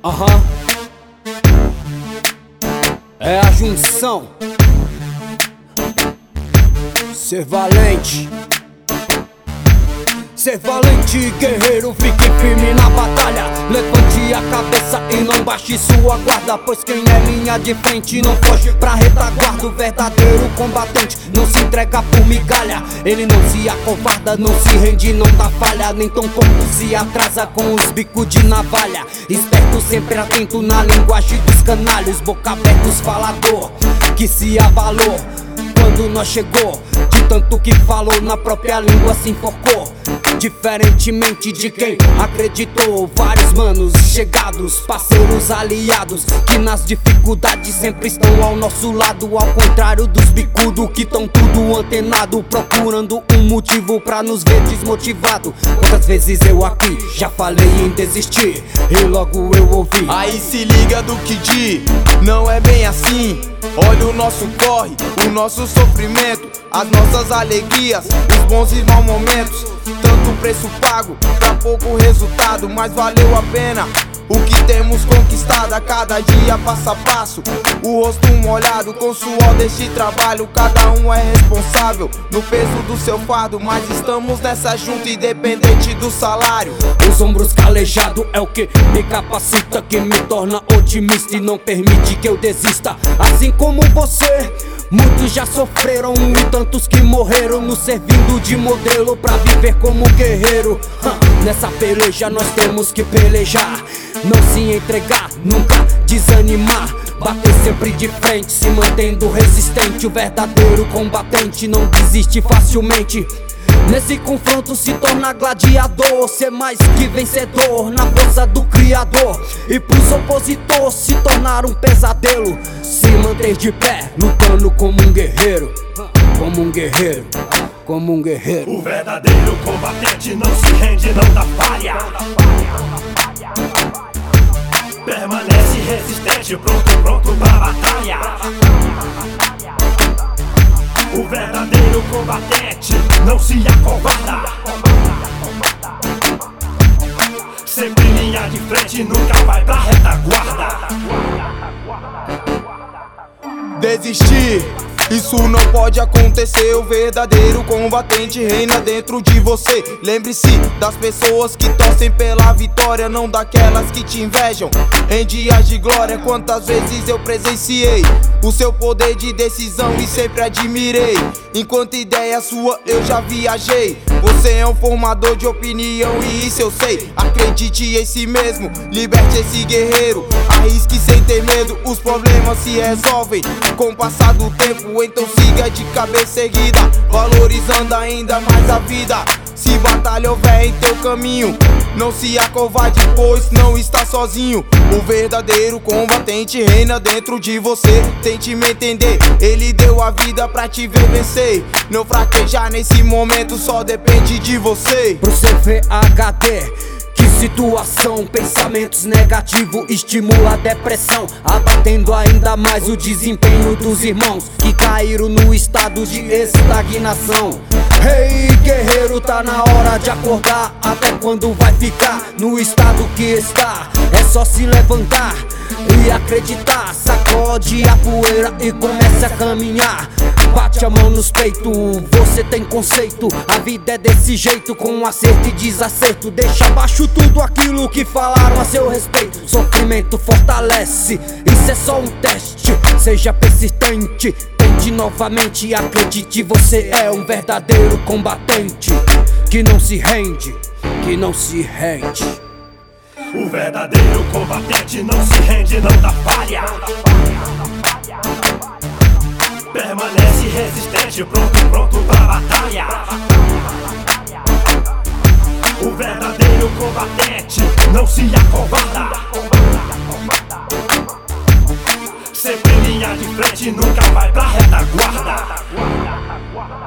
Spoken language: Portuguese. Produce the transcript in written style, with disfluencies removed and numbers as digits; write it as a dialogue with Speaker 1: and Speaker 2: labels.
Speaker 1: Aham. É a junção. Ser valente. Ser valente, guerreiro, fique firme na batalha. Levante a cabeça e não baixe sua guarda, pois quem é linha de frente não foge pra retaguarda. O verdadeiro combatente não se entrega por migalha. Ele não se acovarda, não se rende, não dá falha, nem tampouco se atrasa com os bicos de navalha. Esperto, sempre atento na linguagem dos canalhos, boca abertos, falador, que se abalou quando nós chegou. De tanto que falou, na própria língua se enfocou. Diferentemente de quem acreditou, vários manos chegados, parceiros aliados, que nas dificuldades sempre estão ao nosso lado. Ao contrário dos bicudos que tão tudo antenado, procurando um motivo pra nos ver desmotivado. Quantas vezes eu aqui já falei em desistir e logo eu ouvi:
Speaker 2: aí se liga do que diz, não é bem assim. Olha o nosso corre, o nosso sofrimento, as nossas alegrias, os bons e maus momentos. Tanto preço pago pra pouco resultado, mas valeu a pena o que temos conquistado a cada dia, passo a passo. O rosto molhado com suor deste trabalho. Cada um é responsável no peso do seu fardo, mas estamos nessa junta independente do salário.
Speaker 1: Os ombros calejados é o que me capacita, que me torna otimista e não permite que eu desista. Assim como você, muitos já sofreram e tantos que morreram, nos servindo de modelo pra viver como guerreiro. Nessa peleja nós temos que pelejar, não se entregar, nunca desanimar, bater sempre de frente, se mantendo resistente. O verdadeiro combatente não desiste facilmente. Nesse confronto se torna gladiador, ser mais que vencedor na força do Criador. E pros opositores se tornar um pesadelo, se manter de pé, lutando como um guerreiro. Como um guerreiro, como um guerreiro.
Speaker 3: O verdadeiro combatente não se rende, não dá falha. Permanece resistente, pronto pra batalha. O verdadeiro combatente não se acovarda. Sempre linha de frente, nunca vai pra retaguarda.
Speaker 2: Desistir, isso não pode acontecer. O verdadeiro combatente reina dentro de você. Lembre-se das pessoas que torcem pela vitória, não daquelas que te invejam em dias de glória. Quantas vezes eu presenciei o seu poder de decisão e sempre admirei. Enquanto ideia sua eu já viajei. Você é um formador de opinião e isso eu sei. Acredite em si mesmo, liberte esse guerreiro. Arrisque sem ter medo, os problemas se resolvem com o passar do tempo. Então siga de cabeça erguida, valorizando ainda mais a vida. Se batalha houver em teu caminho, não se acovarde, pois não está sozinho. O verdadeiro combatente reina dentro de você. Tente me entender, ele deu a vida pra te ver vencer. Não fraquejar nesse momento só depende de você.
Speaker 1: Pro CVHD, que situação, pensamentos negativos estimula a depressão, abatendo ainda mais o desempenho dos irmãos que caíram no estado de estagnação. Ei, guerreiro, tá na hora de acordar. Até quando vai ficar no estado que está? É só se levantar e acreditar. Sacode a poeira e comece a caminhar. Bate a mão nos peitos, você tem conceito. A vida é desse jeito, com acerto e desacerto. Deixa abaixo tudo aquilo que falaram a seu respeito. Sofrimento fortalece, isso é só um teste. Seja persistente, tente novamente. Acredite, você é um verdadeiro combatente que não se rende, que não se rende.
Speaker 3: O verdadeiro combatente não se rende, não dá falha. Permanece resistente, pronto pra batalha. O verdadeiro combatente não se acovarda. Sempre linha de frente, nunca vai pra retaguarda.